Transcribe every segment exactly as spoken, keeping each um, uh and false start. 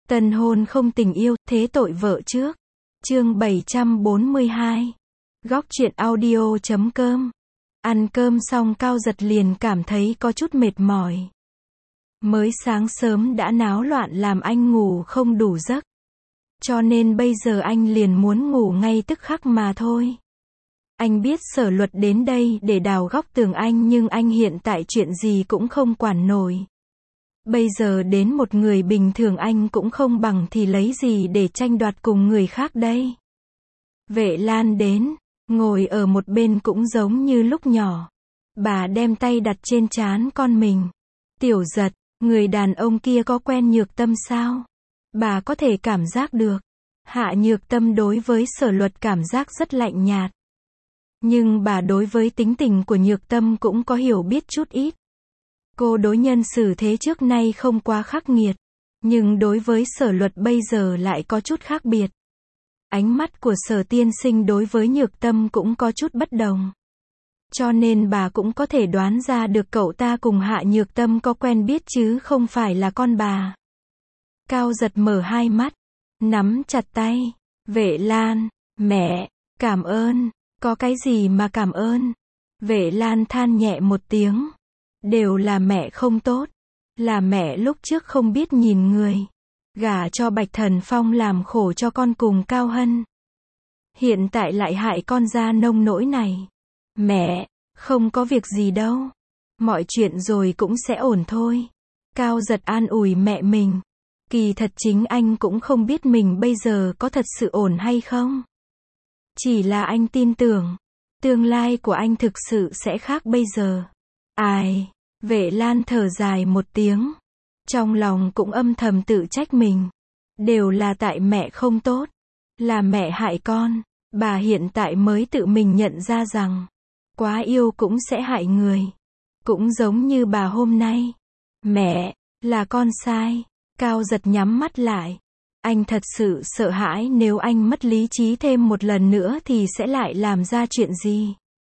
Tân hôn không tình yêu, thế tội vợ trước. Chương bảy trăm bốn mươi hai. Góc truyện audio chấm com. Ăn cơm xong Cao Giật liền cảm thấy có chút mệt mỏi. Mới sáng sớm đã náo loạn làm anh ngủ không đủ giấc. Cho nên bây giờ anh liền muốn ngủ ngay tức khắc mà thôi. Anh biết Sở Luật đến đây để đào góc tường anh, nhưng anh hiện tại chuyện gì cũng không quản nổi. Bây giờ đến một người bình thường anh cũng không bằng thì lấy gì để tranh đoạt cùng người khác đây. Vệ Lan đến, ngồi ở một bên cũng giống như lúc nhỏ. Bà đem tay đặt trên trán con mình. Tiểu Giật, người đàn ông kia có quen Nhược Tâm sao? Bà có thể cảm giác được. Hạ Nhược Tâm đối với Sở Luật cảm giác rất lạnh nhạt. Nhưng bà đối với tính tình của Nhược Tâm cũng có hiểu biết chút ít. Cô đối nhân xử thế trước nay không quá khắc nghiệt, nhưng đối với Sở Luật bây giờ lại có chút khác biệt. Ánh mắt của Sở tiên sinh đối với Nhược Tâm cũng có chút bất đồng. Cho nên bà cũng có thể đoán ra được cậu ta cùng Hạ Nhược Tâm có quen biết chứ không phải là con bà. Cao Giật mở hai mắt, nắm chặt tay. Vệ Lan, mẹ, cảm ơn. Có cái gì mà cảm ơn? Vệ Lan than nhẹ một tiếng. Đều là mẹ không tốt. Là mẹ lúc trước không biết nhìn người. Gả cho Bạch Thần Phong làm khổ cho con cùng Cao Hân. Hiện tại lại hại con ra nông nỗi này. Mẹ, không có việc gì đâu. Mọi chuyện rồi cũng sẽ ổn thôi. Cao Giật an ủi mẹ mình. Kỳ thật chính anh cũng không biết mình bây giờ có thật sự ổn hay không. Chỉ là anh tin tưởng, tương lai của anh thực sự sẽ khác bây giờ. Ai, Vệ Lan thở dài một tiếng. Trong lòng cũng âm thầm tự trách mình. Đều là tại mẹ không tốt. Là mẹ hại con. Bà hiện tại mới tự mình nhận ra rằng, quá yêu cũng sẽ hại người. Cũng giống như bà hôm nay. Mẹ, là con sai. Cao Giật nhắm mắt lại. Anh thật sự sợ hãi nếu anh mất lý trí thêm một lần nữa thì sẽ lại làm ra chuyện gì.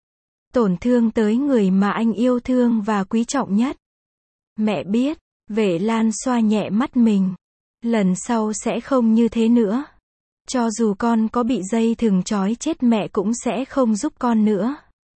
Tổn thương tới người mà anh yêu thương và quý trọng nhất. Mẹ biết, Vệ Lan xoa nhẹ mắt mình. Lần sau sẽ không như thế nữa. Cho dù con có bị dây thừng trói chết mẹ cũng sẽ không giúp con nữa.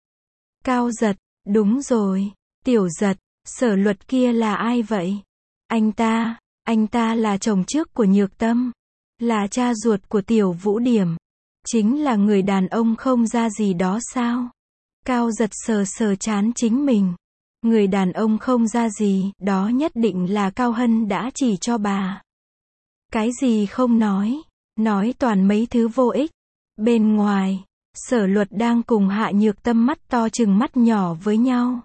Cao Giật, đúng rồi. Tiểu Giật, Sở Luật kia là ai vậy? Anh ta, anh ta là chồng trước của Nhược Tâm. Là cha ruột của Tiểu Vũ Điểm. Chính là người đàn ông không ra gì đó sao? Cao Giật sờ sờ trán chính mình. Người đàn ông không ra gì, đó nhất định là Cao Hân đã chỉ cho bà. Cái gì không nói, nói toàn mấy thứ vô ích. Bên ngoài, Sở Luật đang cùng Hạ Nhược Tâm mắt to chừng mắt nhỏ với nhau.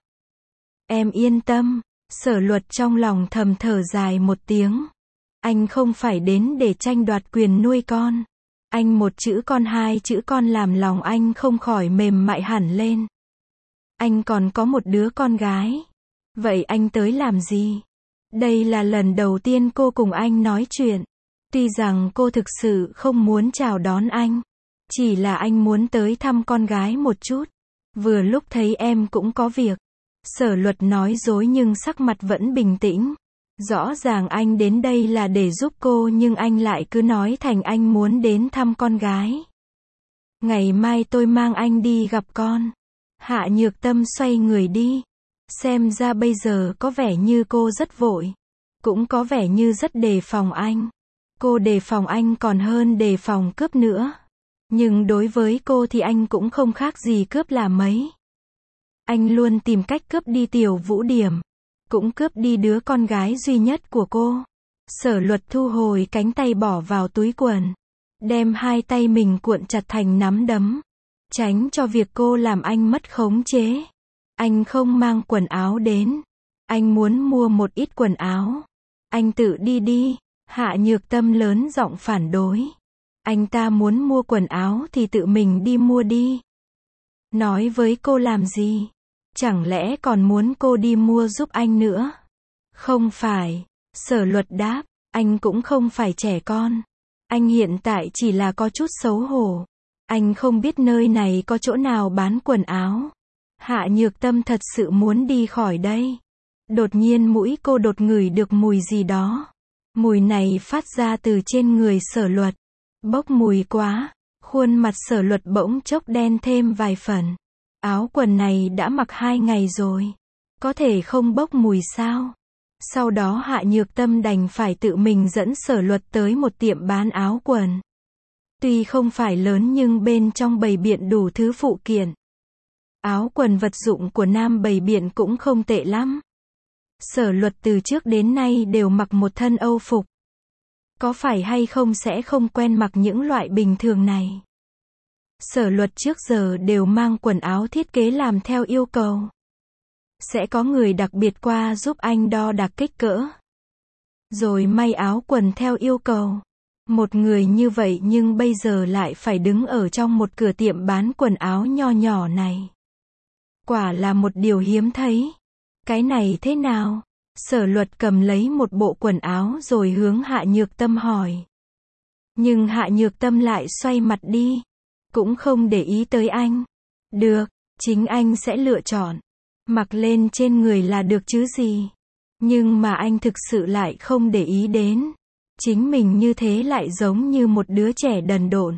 Em yên tâm, Sở Luật trong lòng thầm thở dài một tiếng. Anh không phải đến để tranh đoạt quyền nuôi con. Anh một chữ con hai chữ con làm lòng anh không khỏi mềm mại hẳn lên. Anh còn có một đứa con gái. Vậy anh tới làm gì? Đây là lần đầu tiên cô cùng anh nói chuyện. Tuy rằng cô thực sự không muốn chào đón anh. Chỉ là anh muốn tới thăm con gái một chút. Vừa lúc thấy em cũng có việc. Sở Luật nói dối nhưng sắc mặt vẫn bình tĩnh. Rõ ràng anh đến đây là để giúp cô nhưng anh lại cứ nói thành anh muốn đến thăm con gái. Ngày mai tôi mang anh đi gặp con. Hạ Nhược Tâm xoay người đi. Xem ra bây giờ có vẻ như cô rất vội. Cũng có vẻ như rất đề phòng anh. Cô đề phòng anh còn hơn đề phòng cướp nữa. Nhưng đối với cô thì anh cũng không khác gì cướp là mấy. Anh luôn tìm cách cướp đi Tiểu Vũ Điểm. Cũng cướp đi đứa con gái duy nhất của cô. Sở Luật thu hồi cánh tay bỏ vào túi quần. Đem hai tay mình cuộn chặt thành nắm đấm. Tránh cho việc cô làm anh mất khống chế. Anh không mang quần áo đến. Anh muốn mua một ít quần áo. Anh tự đi đi. Hạ Nhược Tâm lớn giọng phản đối. Anh ta muốn mua quần áo thì tự mình đi mua đi. Nói với cô làm gì? Chẳng lẽ còn muốn cô đi mua giúp anh nữa? Không phải. Sở Luật đáp. Anh cũng không phải trẻ con. Anh hiện tại chỉ là có chút xấu hổ. Anh không biết nơi này có chỗ nào bán quần áo. Hạ Nhược Tâm thật sự muốn đi khỏi đây. Đột nhiên mũi cô đột ngửi được mùi gì đó. Mùi này phát ra từ trên người Sở Luật. Bốc mùi quá. Khuôn mặt Sở Luật bỗng chốc đen thêm vài phần. Áo quần này đã mặc hai ngày rồi. Có thể không bốc mùi sao? Sau đó Hạ Nhược Tâm đành phải tự mình dẫn Sở Luật tới một tiệm bán áo quần. Tuy không phải lớn nhưng bên trong bày biện đủ thứ phụ kiện. Áo quần vật dụng của nam bày biện cũng không tệ lắm. Sở Luật từ trước đến nay đều mặc một thân Âu phục. Có phải hay không sẽ không quen mặc những loại bình thường này. Sở Luật trước giờ đều mang quần áo thiết kế làm theo yêu cầu. Sẽ có người đặc biệt qua giúp anh đo đạc kích cỡ. Rồi may áo quần theo yêu cầu. Một người như vậy nhưng bây giờ lại phải đứng ở trong một cửa tiệm bán quần áo nho nhỏ này. Quả là một điều hiếm thấy. Cái này thế nào? Sở Luật cầm lấy một bộ quần áo rồi hướng Hạ Nhược Tâm hỏi. Nhưng Hạ Nhược Tâm lại xoay mặt đi. Cũng không để ý tới anh. Được, chính anh sẽ lựa chọn. Mặc lên trên người là được chứ gì. Nhưng mà anh thực sự lại không để ý đến. Chính mình như thế lại giống như một đứa trẻ đần độn.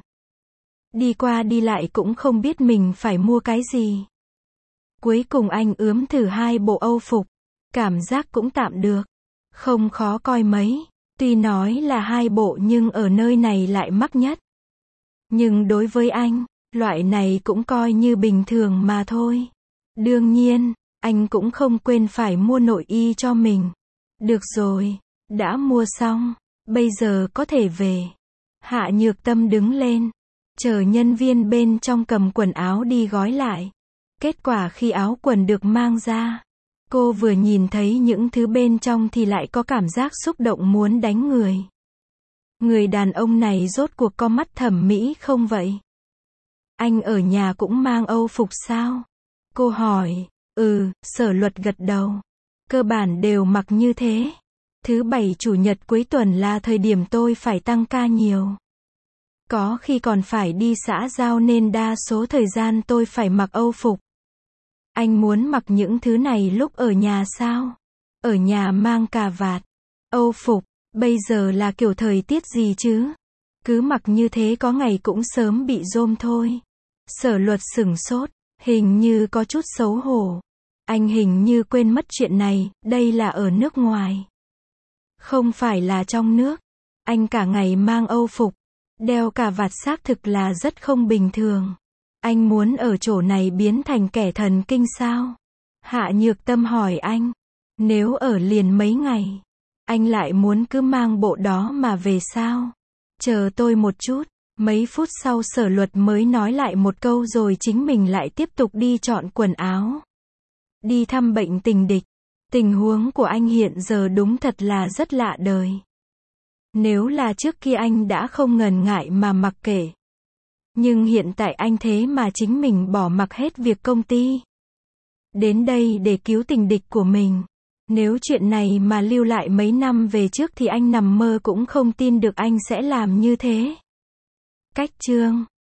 Đi qua đi lại cũng không biết mình phải mua cái gì. Cuối cùng anh ướm thử hai bộ Âu phục. Cảm giác cũng tạm được. Không khó coi mấy. Tuy nói là hai bộ nhưng ở nơi này lại mắc nhất. Nhưng đối với anh, loại này cũng coi như bình thường mà thôi. Đương nhiên, anh cũng không quên phải mua nội y cho mình. Được rồi, đã mua xong, bây giờ có thể về. Hạ Nhược Tâm đứng lên, chờ nhân viên bên trong cầm quần áo đi gói lại. Kết quả khi áo quần được mang ra, cô vừa nhìn thấy những thứ bên trong thì lại có cảm giác xúc động muốn đánh người. Người đàn ông này rốt cuộc có mắt thẩm mỹ không vậy? Anh ở nhà cũng mang Âu phục sao? Cô hỏi. Ừ, Sở Luật gật đầu. Cơ bản đều mặc như thế. Thứ bảy chủ nhật cuối tuần là thời điểm tôi phải tăng ca nhiều. Có khi còn phải đi xã giao nên đa số thời gian tôi phải mặc Âu phục. Anh muốn mặc những thứ này lúc ở nhà sao? Ở nhà mang cà vạt, Âu phục, bây giờ là kiểu thời tiết gì chứ? Cứ mặc như thế có ngày cũng sớm bị rôm thôi. Sở Luật sửng sốt, hình như có chút xấu hổ. Anh hình như quên mất chuyện này, đây là ở nước ngoài. Không phải là trong nước. Anh cả ngày mang Âu phục, đeo cà vạt xác thực là rất không bình thường. Anh muốn ở chỗ này biến thành kẻ thần kinh sao? Hạ Nhược Tâm hỏi anh. Nếu ở liền mấy ngày, anh lại muốn cứ mang bộ đó mà về sao? Chờ tôi một chút. Mấy phút sau Sở Luật mới nói lại một câu rồi chính mình lại tiếp tục đi chọn quần áo. Đi thăm bệnh tình địch. Tình huống của anh hiện giờ đúng thật là rất lạ đời. Nếu là trước kia anh đã không ngần ngại mà mặc kệ. Nhưng hiện tại anh thế mà chính mình bỏ mặc hết việc công ty. Đến đây để cứu tình địch của mình. Nếu chuyện này mà lưu lại mấy năm về trước thì anh nằm mơ cũng không tin được anh sẽ làm như thế. Cách chương